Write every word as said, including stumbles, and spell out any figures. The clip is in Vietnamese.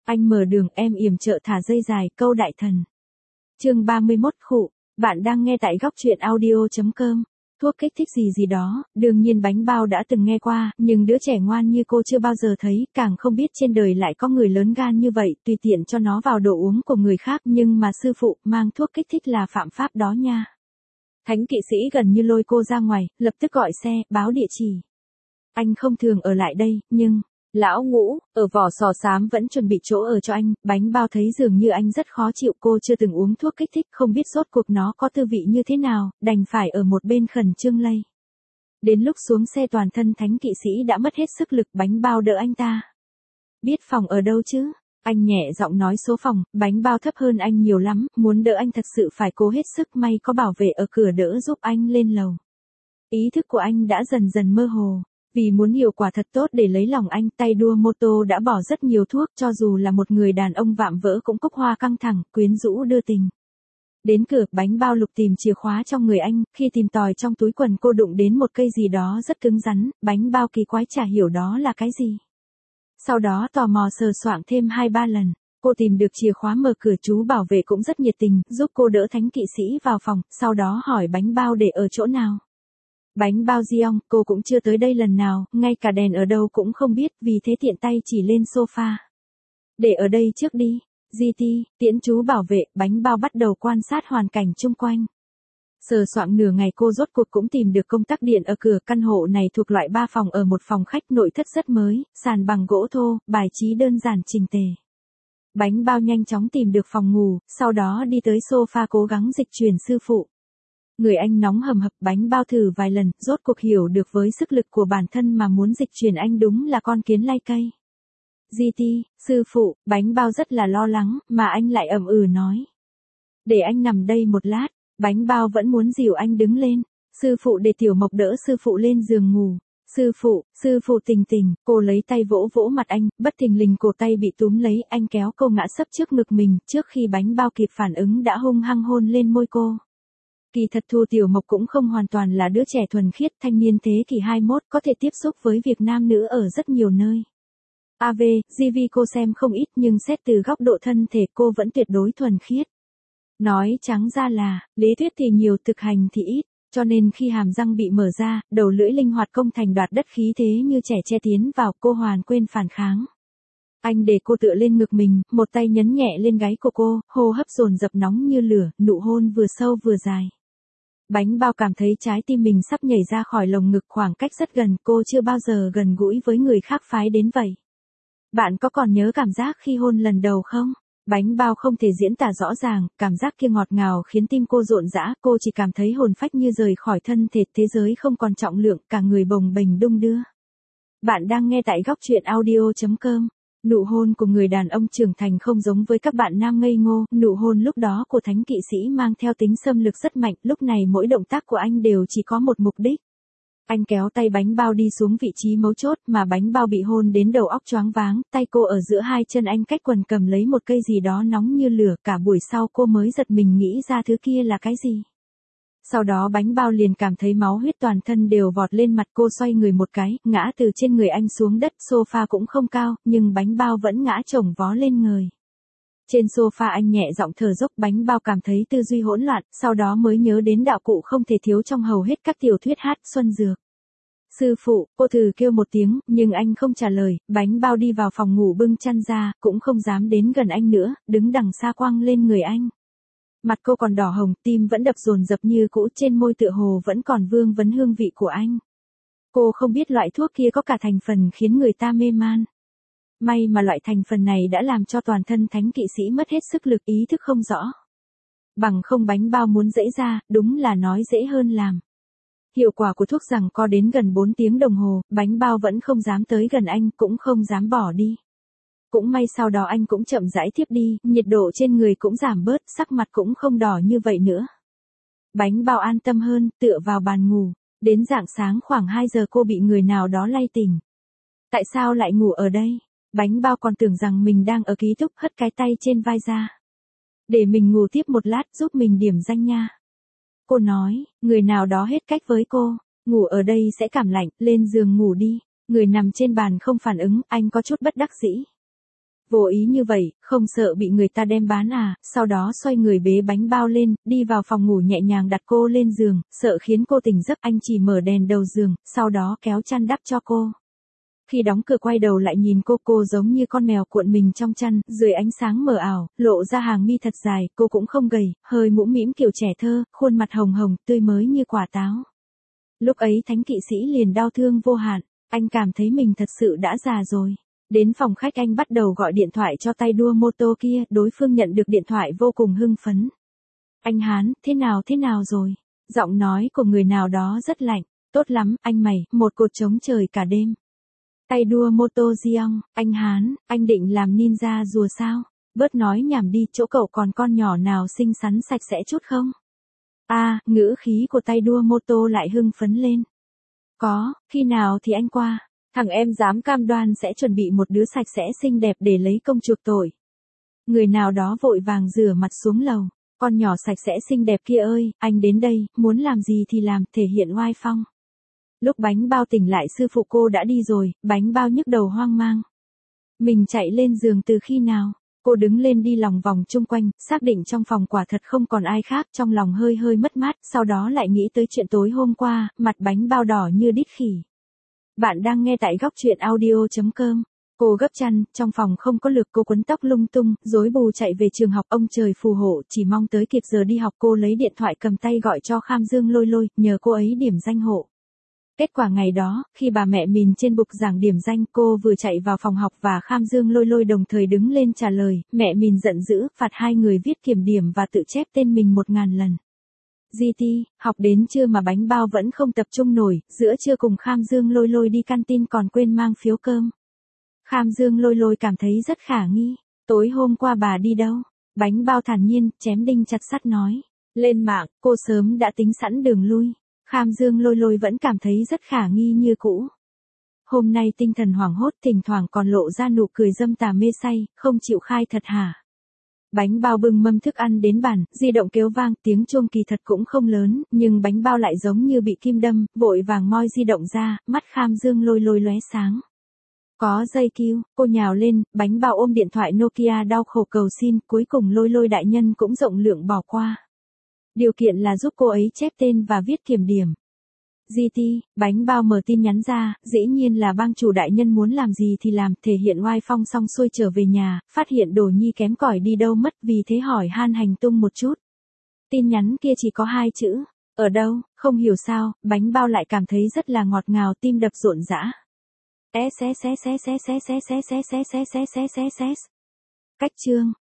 Anh mở đường, em yểm trợ thả dây dài, câu đại thần. Chương ba mươi mốt khụ, bạn đang nghe tại góc truyện audio chấm com. Thuốc kích thích gì gì đó, đương nhiên Bánh Bao đã từng nghe qua, nhưng đứa trẻ ngoan như cô chưa bao giờ thấy, càng không biết trên đời lại có người lớn gan như vậy, tùy tiện cho nó vào đồ uống của người khác, nhưng mà sư phụ, mang thuốc kích thích là phạm pháp đó nha. Thánh kỵ sĩ gần như lôi cô ra ngoài, lập tức gọi xe, báo địa chỉ. Anh không thường ở lại đây, nhưng... Lão Ngũ, ở Vỏ Sò Xám vẫn chuẩn bị chỗ ở cho anh, Bánh Bao thấy dường như anh rất khó chịu, cô chưa từng uống thuốc kích thích, không biết rốt cuộc nó có tư vị như thế nào, đành phải ở một bên khẩn trương lây. Đến lúc xuống xe toàn thân thánh kỵ sĩ đã mất hết sức lực, Bánh Bao đỡ anh ta. Biết phòng ở đâu chứ? Anh nhẹ giọng nói số phòng, Bánh Bao thấp hơn anh nhiều lắm, muốn đỡ anh thật sự phải cố hết sức, may có bảo vệ ở cửa đỡ giúp anh lên lầu. Ý thức của anh đã dần dần mơ hồ. Vì muốn hiệu quả thật tốt để lấy lòng anh, tay đua mô tô đã bỏ rất nhiều thuốc, cho dù là một người đàn ông vạm vỡ cũng cúc hoa căng thẳng, quyến rũ đưa tình. Đến cửa, Bánh Bao lục tìm chìa khóa trong người anh, khi tìm tòi trong túi quần cô đụng đến một cây gì đó rất cứng rắn, Bánh Bao kỳ quái chả hiểu đó là cái gì. Sau đó tò mò sờ soạng thêm hai ba lần, cô tìm được chìa khóa mở cửa, chú bảo vệ cũng rất nhiệt tình, giúp cô đỡ thánh kỵ sĩ vào phòng, sau đó hỏi Bánh Bao để ở chỗ nào. Bánh Bao di ong, cô cũng chưa tới đây lần nào, ngay cả đèn ở đâu cũng không biết, vì thế tiện tay chỉ lên sofa. Để ở đây trước đi, giê tê, tiễn chú bảo vệ, Bánh Bao bắt đầu quan sát hoàn cảnh chung quanh. Sờ soạng nửa ngày cô rốt cuộc cũng tìm được công tắc điện ở cửa, căn hộ này thuộc loại ba phòng ở một phòng khách, nội thất rất mới, sàn bằng gỗ thô, bài trí đơn giản chỉnh tề. Bánh Bao nhanh chóng tìm được phòng ngủ, sau đó đi tới sofa cố gắng dịch chuyển sư phụ. Người anh nóng hầm hập, Bánh Bao thử vài lần, rốt cuộc hiểu được với sức lực của bản thân mà muốn dịch chuyển anh đúng là con kiến lai cây. giê tê, sư phụ, Bánh Bao rất là lo lắng, mà anh lại ậm ừ nói. Để anh nằm đây một lát, Bánh Bao vẫn muốn dìu anh đứng lên. Sư phụ để Tiểu Mộc đỡ sư phụ lên giường ngủ. Sư phụ, sư phụ Tình Tình, cô lấy tay vỗ vỗ mặt anh, bất thình lình cổ tay bị túm lấy, anh kéo cô ngã sấp trước ngực mình, trước khi Bánh Bao kịp phản ứng đã hung hăng hôn lên môi cô. Kỳ thật Thu Tiểu Mộc cũng không hoàn toàn là đứa trẻ thuần khiết, thanh niên thế kỷ hai mươi mốt, có thể tiếp xúc với việc nam nữ ở rất nhiều nơi. a vê, giê vê cô xem không ít nhưng xét từ góc độ thân thể cô vẫn tuyệt đối thuần khiết. Nói trắng ra là, lý thuyết thì nhiều thực hành thì ít, cho nên khi hàm răng bị mở ra, đầu lưỡi linh hoạt công thành đoạt đất khí thế như trẻ che tiến vào, cô hoàn quên phản kháng. Anh để cô tựa lên ngực mình, một tay nhấn nhẹ lên gáy của cô, hô hấp dồn dập nóng như lửa, nụ hôn vừa sâu vừa dài. Bánh Bao cảm thấy trái tim mình sắp nhảy ra khỏi lồng ngực, khoảng cách rất gần, cô chưa bao giờ gần gũi với người khác phái đến vậy. Bạn có còn nhớ cảm giác khi hôn lần đầu không? Bánh Bao không thể diễn tả rõ ràng, cảm giác kia ngọt ngào khiến tim cô rộn rã, cô chỉ cảm thấy hồn phách như rời khỏi thân thể, thế giới không còn trọng lượng, cả người bồng bềnh đung đưa. Bạn đang nghe tại góc truyện audio chấm com. Nụ hôn của người đàn ông trưởng thành không giống với các bạn nam ngây ngô, nụ hôn lúc đó của thánh kỵ sĩ mang theo tính xâm lược rất mạnh, lúc này mỗi động tác của anh đều chỉ có một mục đích. Anh kéo tay Bánh Bao đi xuống vị trí mấu chốt mà Bánh Bao bị hôn đến đầu óc choáng váng, tay cô ở giữa hai chân anh cách quần cầm lấy một cây gì đó nóng như lửa, cả buổi sau cô mới giật mình nghĩ ra thứ kia là cái gì. Sau đó Bánh Bao liền cảm thấy máu huyết toàn thân đều vọt lên mặt, cô xoay người một cái, ngã từ trên người anh xuống đất, sofa cũng không cao, nhưng Bánh Bao vẫn ngã chồng vó lên người. Trên sofa anh nhẹ giọng thở dốc, Bánh Bao cảm thấy tư duy hỗn loạn, sau đó mới nhớ đến đạo cụ không thể thiếu trong hầu hết các tiểu thuyết hát, Xuân Dược. Sư phụ, cô thử kêu một tiếng, nhưng anh không trả lời, Bánh Bao đi vào phòng ngủ bưng chăn ra, cũng không dám đến gần anh nữa, đứng đằng xa quăng lên người anh. Mặt cô còn đỏ hồng, tim vẫn đập dồn dập như cũ, trên môi tựa hồ vẫn còn vương vấn hương vị của anh. Cô không biết loại thuốc kia có cả thành phần khiến người ta mê man. May mà loại thành phần này đã làm cho toàn thân thánh kỵ sĩ mất hết sức lực, ý thức không rõ. Bằng không Bánh Bao muốn dễ ra, đúng là nói dễ hơn làm. Hiệu quả của thuốc giằng co đến gần bốn tiếng đồng hồ, Bánh Bao vẫn không dám tới gần anh, cũng không dám bỏ đi. Cũng may sau đó anh cũng chậm rãi thiếp đi, nhiệt độ trên người cũng giảm bớt, sắc mặt cũng không đỏ như vậy nữa. Bánh Bao an tâm hơn, tựa vào bàn ngủ. Đến rạng sáng khoảng hai giờ cô bị người nào đó lay tỉnh. Tại sao lại ngủ ở đây? Bánh Bao còn tưởng rằng mình đang ở ký túc, hất cái tay trên vai ra. Để mình ngủ tiếp một lát, giúp mình điểm danh nha. Cô nói, người nào đó hết cách với cô, ngủ ở đây sẽ cảm lạnh, lên giường ngủ đi. Người nằm trên bàn không phản ứng, anh có chút bất đắc dĩ. Vô ý như vậy, không sợ bị người ta đem bán à, sau đó xoay người bế bánh bao lên, đi vào phòng ngủ nhẹ nhàng đặt cô lên giường, sợ khiến cô tỉnh giấc anh chỉ mở đèn đầu giường, sau đó kéo chăn đắp cho cô. Khi đóng cửa quay đầu lại nhìn cô, cô giống như con mèo cuộn mình trong chăn, dưới ánh sáng mờ ảo, lộ ra hàng mi thật dài, cô cũng không gầy, hơi mũm mĩm kiểu trẻ thơ, khuôn mặt hồng hồng, tươi mới như quả táo. Lúc ấy Thánh kỵ sĩ liền đau thương vô hạn, anh cảm thấy mình thật sự đã già rồi. Đến phòng khách anh bắt đầu gọi điện thoại cho tay đua mô tô kia, đối phương nhận được điện thoại vô cùng hưng phấn. Anh Hán, thế nào thế nào rồi? Giọng nói của người nào đó rất lạnh, tốt lắm, anh mày, một cột trống trời cả đêm. Tay đua mô tô Giong, anh Hán, anh định làm ninja rùa sao? Bớt nói nhảm đi, chỗ cậu còn con nhỏ nào xinh xắn sạch sẽ chút không? A, à, ngữ khí của tay đua mô tô lại hưng phấn lên. Có, khi nào thì anh qua? Thằng em dám cam đoan sẽ chuẩn bị một đứa sạch sẽ xinh đẹp để lấy công chuộc tội. Người nào đó vội vàng rửa mặt xuống lầu. Con nhỏ sạch sẽ xinh đẹp kia ơi, anh đến đây, muốn làm gì thì làm, thể hiện oai phong. Lúc bánh bao tỉnh lại sư phụ cô đã đi rồi, bánh bao nhức đầu hoang mang. Mình chạy lên giường từ khi nào? Cô đứng lên đi lòng vòng chung quanh, xác định trong phòng quả thật không còn ai khác, trong lòng hơi hơi mất mát, sau đó lại nghĩ tới chuyện tối hôm qua, mặt bánh bao đỏ như đít khỉ. Bạn đang nghe tại góc truyện audio chấm com. Cô gấp chăn, trong phòng không có lực, cô quấn tóc lung tung, rối bù chạy về trường học, ông trời phù hộ, chỉ mong tới kịp giờ đi học. Cô lấy điện thoại cầm tay gọi cho Kham Dương Lôi Lôi, nhờ cô ấy điểm danh hộ. Kết quả ngày đó, khi bà mẹ mình trên bục giảng điểm danh, cô vừa chạy vào phòng học và Kham Dương Lôi Lôi đồng thời đứng lên trả lời, mẹ mình giận dữ, phạt hai người viết kiểm điểm và tự chép tên mình một ngàn lần. giê tê, học đến trưa mà bánh bao vẫn không tập trung nổi, giữa trưa cùng Kham Dương Lôi Lôi đi canteen còn quên mang phiếu cơm. Kham Dương Lôi Lôi cảm thấy rất khả nghi, tối hôm qua bà đi đâu? Bánh bao thản nhiên, chém đinh chặt sắt nói. Lên mạng, cô sớm đã tính sẵn đường lui. Kham Dương Lôi Lôi vẫn cảm thấy rất khả nghi như cũ. Hôm nay tinh thần hoảng hốt, thỉnh thoảng còn lộ ra nụ cười dâm tà mê say, không chịu khai thật hả? Bánh bao bưng mâm thức ăn đến bàn, di động kêu vang, tiếng chuông kỳ thật cũng không lớn, nhưng bánh bao lại giống như bị kim đâm, vội vàng moi di động ra, mắt Kham Dương Lôi Lôi lóe sáng. Có dây cứu, cô nhào lên, bánh bao ôm điện thoại Nokia đau khổ cầu xin, cuối cùng Lôi Lôi đại nhân cũng rộng lượng bỏ qua. Điều kiện là giúp cô ấy chép tên và viết kiểm điểm. giê tê, bánh bao mở tin nhắn ra, dĩ nhiên là bang chủ đại nhân muốn làm gì thì làm, thể hiện oai phong xong xuôi trở về nhà, phát hiện Đồ Nhi kém cỏi đi đâu mất, vì thế hỏi han hành tung một chút. Tin nhắn kia chỉ có hai chữ, ở đâu, không hiểu sao, bánh bao lại cảm thấy rất là ngọt ngào, tim đập rộn rã. S S S S S S S S S S S S S S. Cách chương